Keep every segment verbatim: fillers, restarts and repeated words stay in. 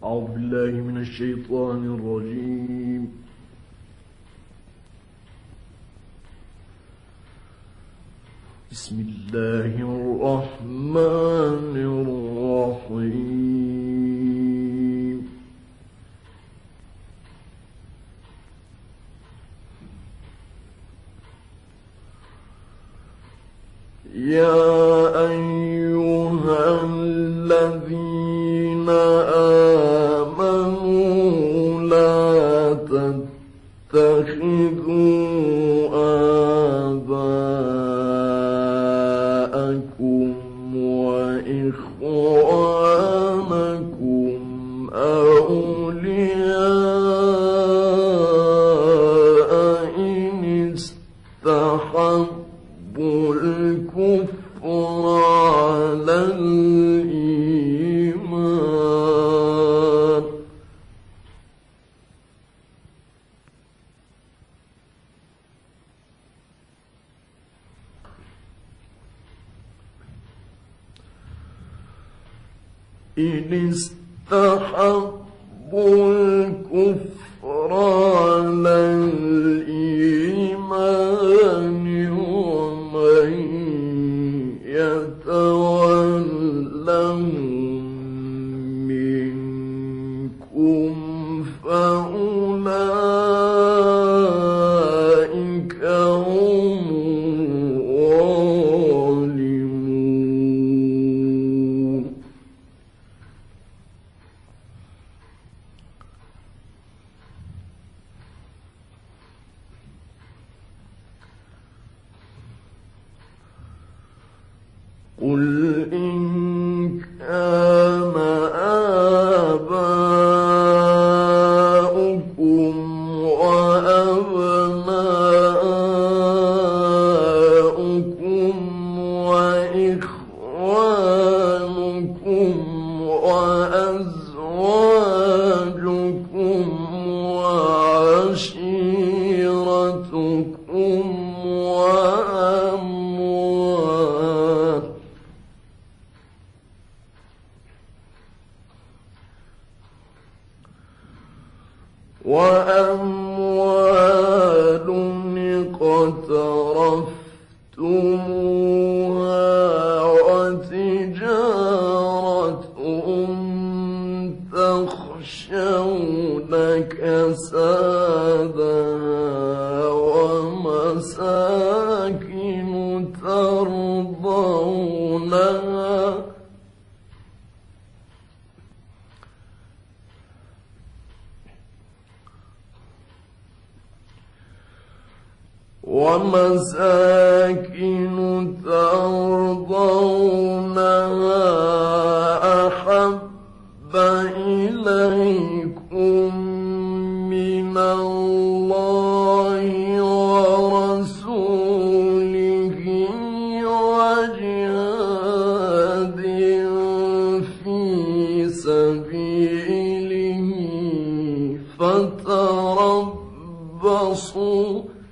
أعوذ بالله من الشيطان الرجيم. بسم الله الرحمن الرحيم. يا أيها الذين آمنوا لا تتخذوا آباءكم وإخوانكم أولياء إن استحبوا الكفر على الإيمان إن استحبوا الكفر على الإيمان ومن يتولهم منكم فأولئك هم الظالمون. قل إن كان آباؤكم وأبناؤكم وإخوانكم وأزواجكم وعشيرتكم وأموال وأموال اقترفتموها وتجارة تخشون كسادها ومساكن ترضونها ومساكن ترضونها أحب إليكم من الله ورسوله وجهاد في سبيله فتربصوا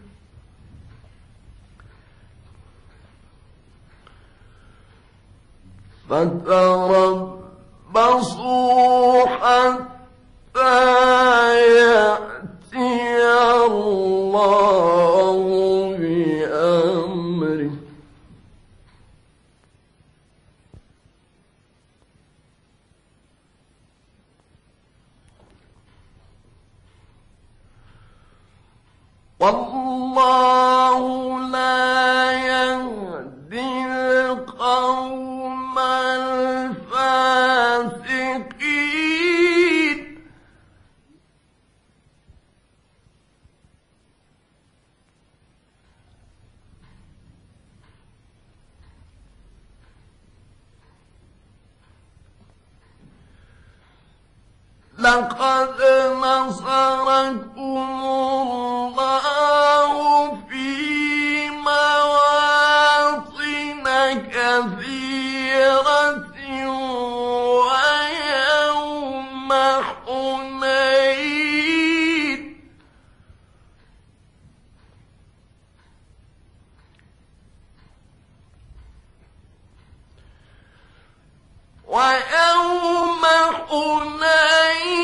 فتربصوا حتى يأتي الله بأمره والله لا يهدي القوم الفاسقين. لقد نصركم الله في مواطن كثيرة ويوم حنين ويوم حنين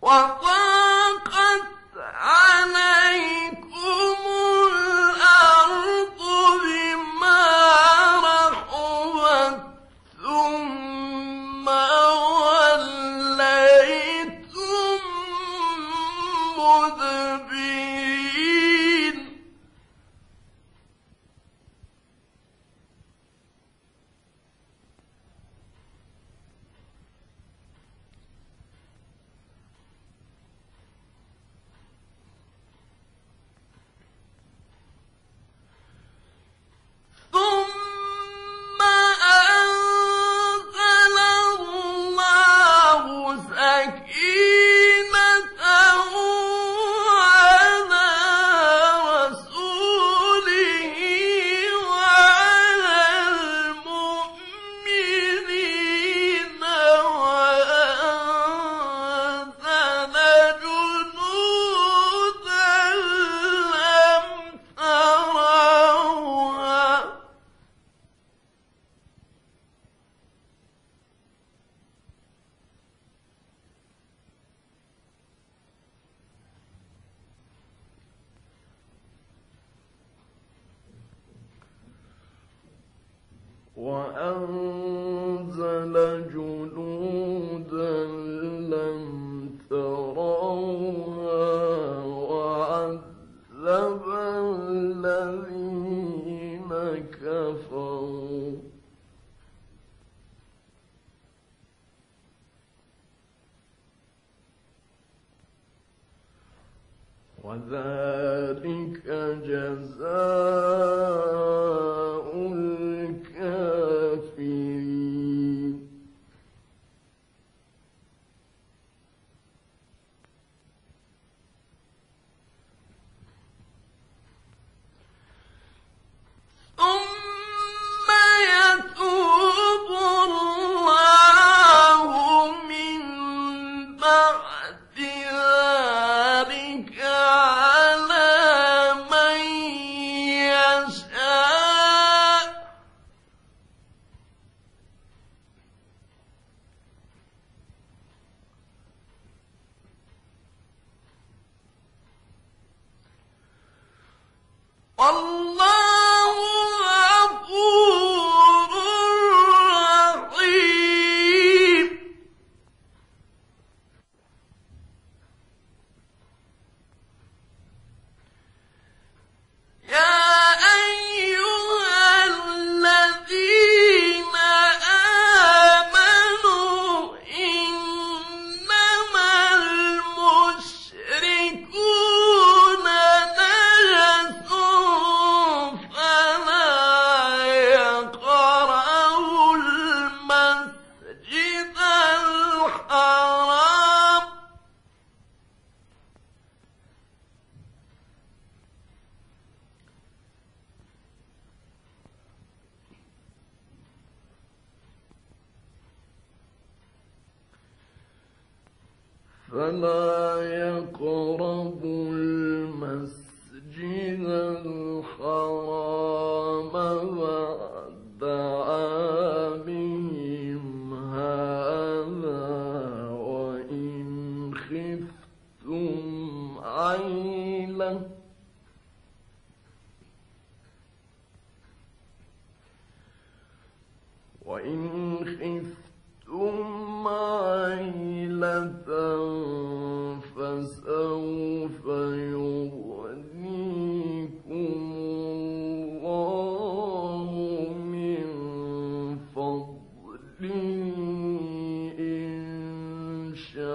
وأنزل جنودا لم تروها وعذب الذين كفروا وذلك جزاء الكافرين. ثم يتوب الله من بعد ذلك على من يشاء والله غفور رحيم. يا أيها الذين آمنوا إنما المشركون نجس فلا يقربوا المسجد الحرام فلا يقربوا المسجد الحرام بعد عامهم هذا وإن خفتم عيلة وإن خفتم عيلة فسوف يغنيكم الله من فضله إن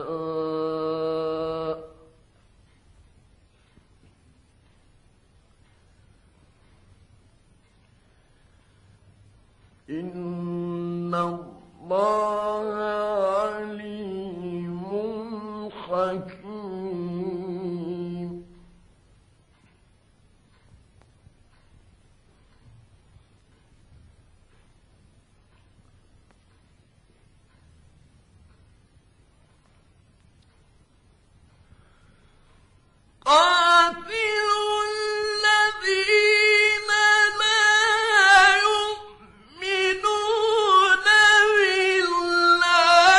شاء إن الله عليم حكيم. قاتلوا الذين لا يؤمنون بالله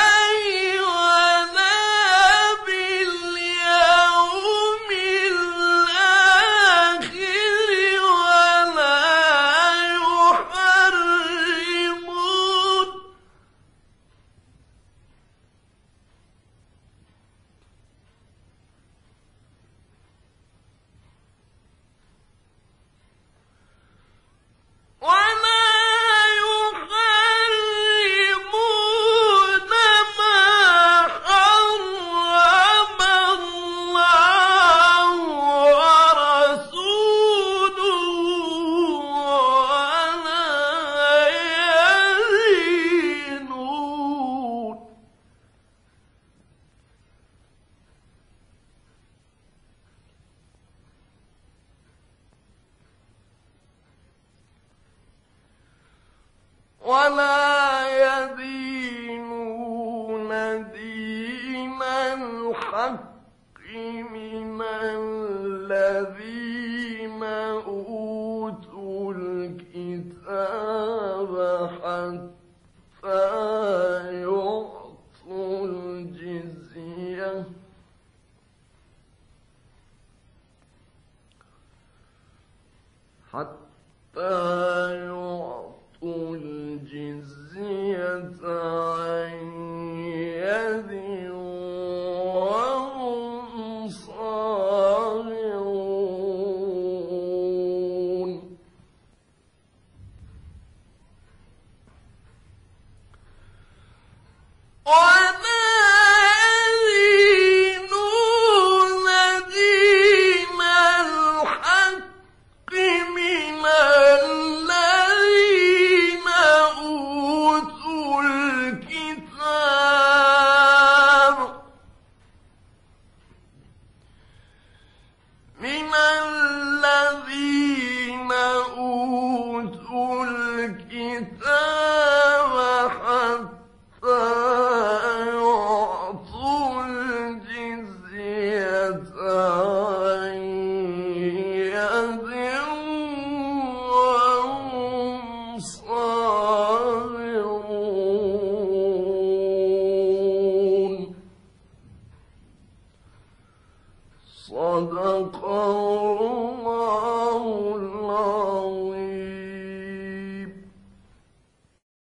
ولا يدينون دين الحق من الذين أوتوا الكتاب حتى يعطوا الجزية حتى يعطوا الجزية عن يد وهم صاغرون. صدق الله.